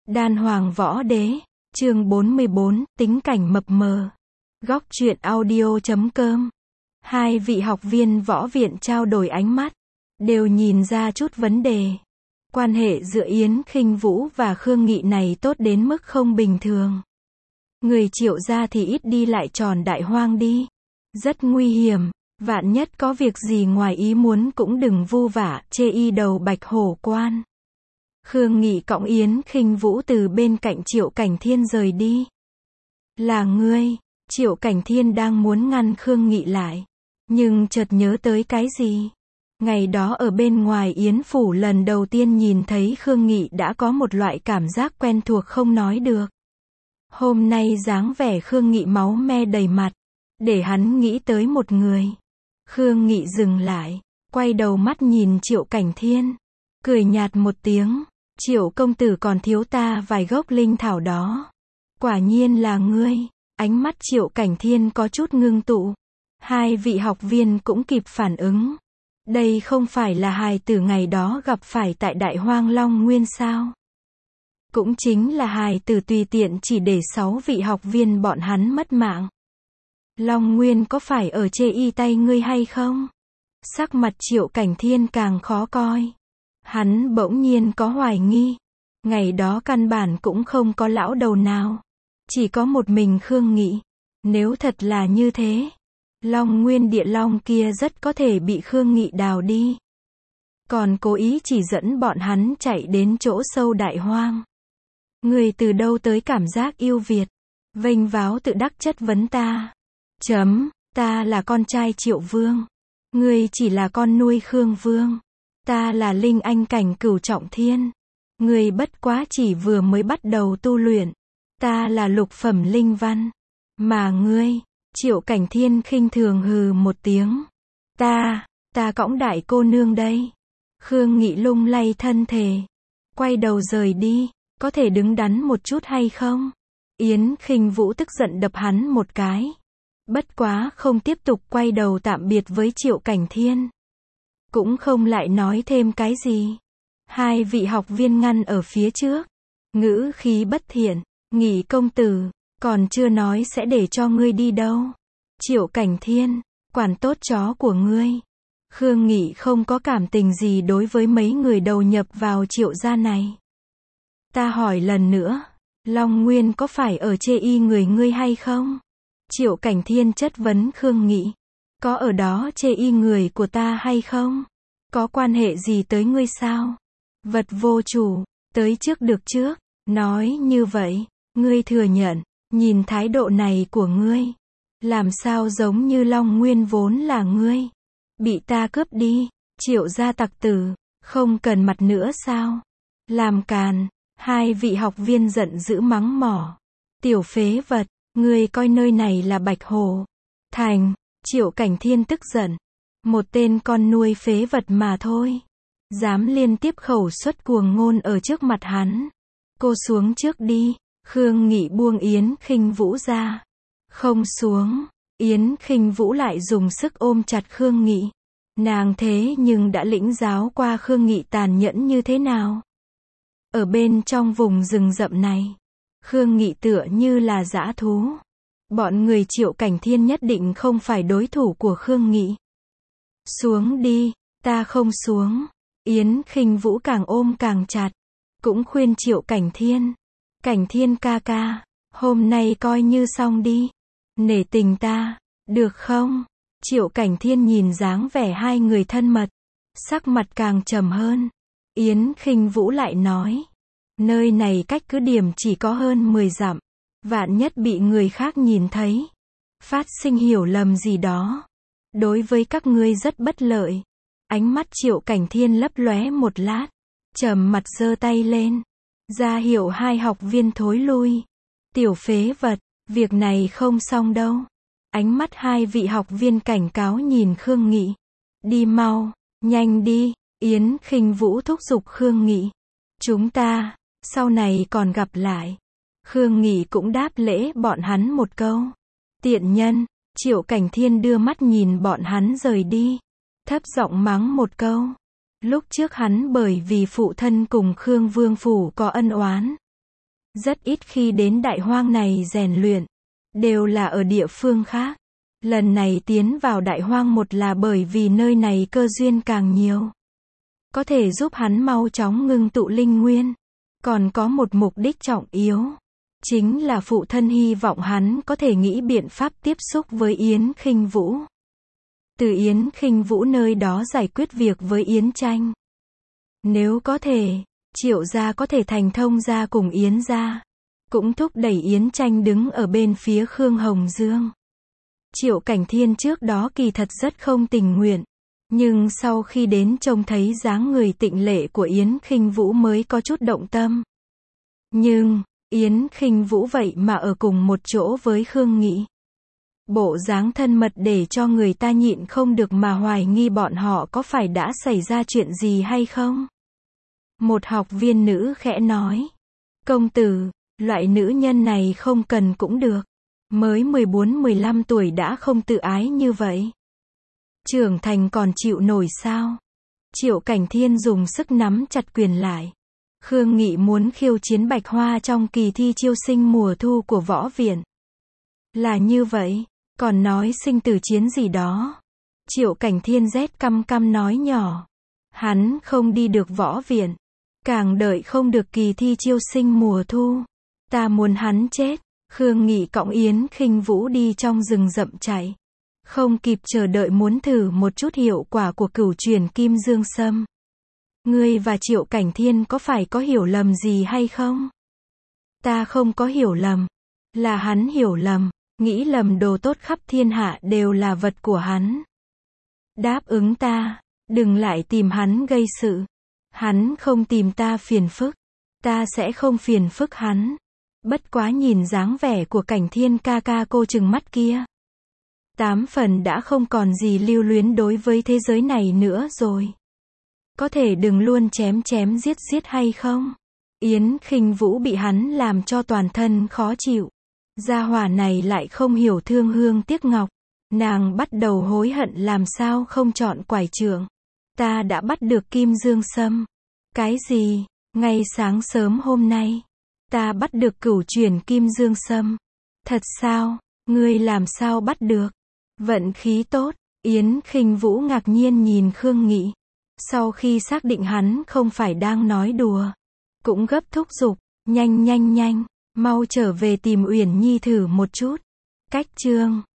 Đan Hoàng Võ Đế, chương 44, tính cảnh mập mờ. Góc truyện audio.com. Hai vị học viên võ viện trao đổi ánh mắt, đều nhìn ra chút vấn đề. Quan hệ giữa Yến Khinh Vũ và Khương Nghị này tốt đến mức không bình thường. Người Triệu gia thì ít đi lại tròn Đại Hoang đi. Rất nguy hiểm, vạn nhất có việc gì ngoài ý muốn cũng đừng vu vả, chê y đầu Bạch Hổ quan. Khương Nghị cõng Yến Khinh Vũ từ bên cạnh Triệu Cảnh Thiên rời đi. Là ngươi, Triệu Cảnh Thiên đang muốn ngăn Khương Nghị lại, nhưng chợt nhớ tới cái gì. Ngày đó ở bên ngoài Yến Phủ lần đầu tiên nhìn thấy Khương Nghị đã có một loại cảm giác quen thuộc không nói được. Hôm nay dáng vẻ Khương Nghị máu me đầy mặt, để hắn nghĩ tới một người. Khương Nghị dừng lại, quay đầu mắt nhìn Triệu Cảnh Thiên, cười nhạt một tiếng. Triệu công tử còn thiếu ta vài gốc linh thảo đó. Quả nhiên là ngươi. Ánh mắt Triệu Cảnh Thiên có chút ngưng tụ. Hai vị học viên cũng kịp phản ứng. Đây không phải là hài tử ngày đó gặp phải tại Đại Hoang Long Nguyên sao? Cũng chính là hài tử tùy tiện chỉ để 6 vị học viên bọn hắn mất mạng. Long Nguyên có phải ở chê y tay ngươi hay không? Sắc mặt Triệu Cảnh Thiên càng khó coi. Hắn bỗng nhiên có hoài nghi. Ngày đó căn bản cũng không có lão đầu nào. Chỉ có một mình Khương Nghị. Nếu thật là như thế, Long Nguyên địa long kia rất có thể bị Khương Nghị đào đi. Còn cố ý chỉ dẫn bọn hắn chạy đến chỗ sâu Đại Hoang. Người từ đâu tới cảm giác yêu Việt? Vênh váo tự đắc chất vấn ta. Ta là con trai Triệu Vương. Ngươi chỉ là con nuôi Khương Vương. Ta là Linh Anh cảnh cửu trọng thiên. Ngươi bất quá chỉ vừa mới bắt đầu tu luyện. Ta là lục phẩm linh văn. Mà ngươi, Triệu Cảnh Thiên khinh thường hừ một tiếng. Ta cõng đại cô nương đây. Khương Nghị lung lay thân thể, quay đầu rời đi. Có thể đứng đắn một chút hay không? Yến Khinh Vũ tức giận đập hắn một cái. Bất quá không tiếp tục quay đầu tạm biệt với Triệu Cảnh Thiên. Cũng không lại nói thêm cái gì. Hai vị học viên ngăn ở phía trước. Ngữ khí bất thiện. Nghị công tử, còn chưa nói sẽ để cho ngươi đi đâu. Triệu Cảnh Thiên, quản tốt chó của ngươi. Khương Nghị không có cảm tình gì đối với mấy người đầu nhập vào Triệu gia này. Ta hỏi lần nữa, Long Nguyên có phải ở chê y người ngươi hay không? Triệu Cảnh Thiên chất vấn Khương Nghị. Có ở đó chê y người của ta hay không? Có quan hệ gì tới ngươi sao? Vật vô chủ, tới trước được trước. Nói như vậy, ngươi thừa nhận, nhìn thái độ này của ngươi, làm sao giống như Long Nguyên vốn là ngươi. Bị ta cướp đi, Triệu gia tặc tử, không cần mặt nữa sao? Làm càn. Hai vị học viên giận dữ mắng mỏ. Tiểu phế vật, ngươi coi nơi này là Bạch Hổ thành. Triệu Cảnh Thiên tức giận. Một tên con nuôi phế vật mà thôi. Dám liên tiếp khẩu xuất cuồng ngôn ở trước mặt hắn. Cô xuống trước đi. Khương Nghị buông Yến Khinh Vũ ra. Không xuống. Yến Khinh Vũ lại dùng sức ôm chặt Khương Nghị. Nàng thế nhưng đã lĩnh giáo qua Khương Nghị tàn nhẫn như thế nào. Ở bên trong vùng rừng rậm này, Khương Nghị tựa như là dã thú. Bọn người Triệu Cảnh Thiên nhất định không phải đối thủ của Khương Nghị. Xuống đi, ta không xuống. Yến Khinh Vũ càng ôm càng chặt. Cũng khuyên Triệu Cảnh Thiên. Cảnh Thiên ca ca, hôm nay coi như xong đi. Nể tình ta, được không? Triệu Cảnh Thiên nhìn dáng vẻ hai người thân mật. Sắc mặt càng trầm hơn. Yến Khinh Vũ lại nói. Nơi này cách cứ điểm chỉ có hơn 10 dặm. Vạn nhất bị người khác nhìn thấy. Phát sinh hiểu lầm gì đó. Đối với các ngươi rất bất lợi. Ánh mắt Triệu Cảnh Thiên lấp lóe một lát. Trầm mặt giơ tay lên. Ra hiệu hai học viên thối lui. Tiểu phế vật, việc này không xong đâu. Ánh mắt hai vị học viên cảnh cáo nhìn Khương Nghị. Đi mau, nhanh đi. Yến Khinh Vũ thúc giục Khương Nghị. Chúng ta, sau này còn gặp lại. Khương Nghị cũng đáp lễ bọn hắn một câu. Tiện nhân. Triệu Cảnh Thiên đưa mắt nhìn bọn hắn rời đi. Thấp giọng mắng một câu. Lúc trước hắn bởi vì phụ thân cùng Khương Vương Phủ có ân oán. Rất ít khi đến Đại Hoang này rèn luyện, đều là ở địa phương khác. Lần này tiến vào Đại Hoang một là bởi vì nơi này cơ duyên càng nhiều, có thể giúp hắn mau chóng ngưng tụ linh nguyên. Còn có một mục đích trọng yếu, chính là phụ thân hy vọng hắn có thể nghĩ biện pháp tiếp xúc với Yến Khinh Vũ. Từ Yến Khinh Vũ nơi đó giải quyết việc với Yến Tranh. Nếu có thể, Triệu gia có thể thành thông gia cùng Yến gia, cũng thúc đẩy Yến Tranh đứng ở bên phía Khương Hồng Dương. Triệu Cảnh Thiên trước đó kỳ thật rất không tình nguyện, nhưng sau khi đến trông thấy dáng người tịnh lệ của Yến Khinh Vũ mới có chút động tâm. Nhưng, Yến Khinh Vũ vậy mà ở cùng một chỗ với Khương Nghị. Bộ dáng thân mật để cho người ta nhịn không được mà hoài nghi bọn họ có phải đã xảy ra chuyện gì hay không. Một học viên nữ khẽ nói, công tử, loại nữ nhân này không cần cũng được. Mới 14-15 tuổi đã không tự ái như vậy. Trưởng thành còn chịu nổi sao? Triệu Cảnh Thiên dùng sức nắm chặt quyền lại. Khương Nghị muốn khiêu chiến Bạch Hoa trong kỳ thi chiêu sinh mùa thu của võ viện. Là như vậy, còn nói sinh tử chiến gì đó. Triệu Cảnh Thiên rét căm căm nói nhỏ. Hắn không đi được võ viện, càng đợi không được kỳ thi chiêu sinh mùa thu. Ta muốn hắn chết. Khương Nghị cõng Yến Khinh Vũ đi trong rừng rậm chạy. Không kịp chờ đợi muốn thử một chút hiệu quả của cửu truyền kim dương sâm. Ngươi và Triệu Cảnh Thiên có phải có hiểu lầm gì hay không? Ta không có hiểu lầm. Là hắn hiểu lầm, nghĩ lầm đồ tốt khắp thiên hạ đều là vật của hắn. Đáp ứng ta, đừng lại tìm hắn gây sự. Hắn không tìm ta phiền phức, ta sẽ không phiền phức hắn. Bất quá nhìn dáng vẻ của Cảnh Thiên ca ca cô trừng mắt kia, 8 phần đã không còn gì lưu luyến đối với thế giới này nữa rồi. Có thể đừng luôn chém chém giết giết hay không? Yến Khinh Vũ bị hắn làm cho toàn thân khó chịu. Gia hỏa này lại không hiểu thương hương tiếc ngọc. Nàng bắt đầu hối hận làm sao không chọn quải trượng. Ta đã bắt được kim dương sâm. Cái gì? Ngay sáng sớm hôm nay, ta bắt được cửu truyền kim dương sâm. Thật sao? Ngươi làm sao bắt được? Vận khí tốt. Yến Khinh Vũ ngạc nhiên nhìn Khương Nghị. Sau khi xác định hắn không phải đang nói đùa, cũng gấp thúc giục, nhanh, mau trở về tìm Uyển Nhi thử một chút. Cách chương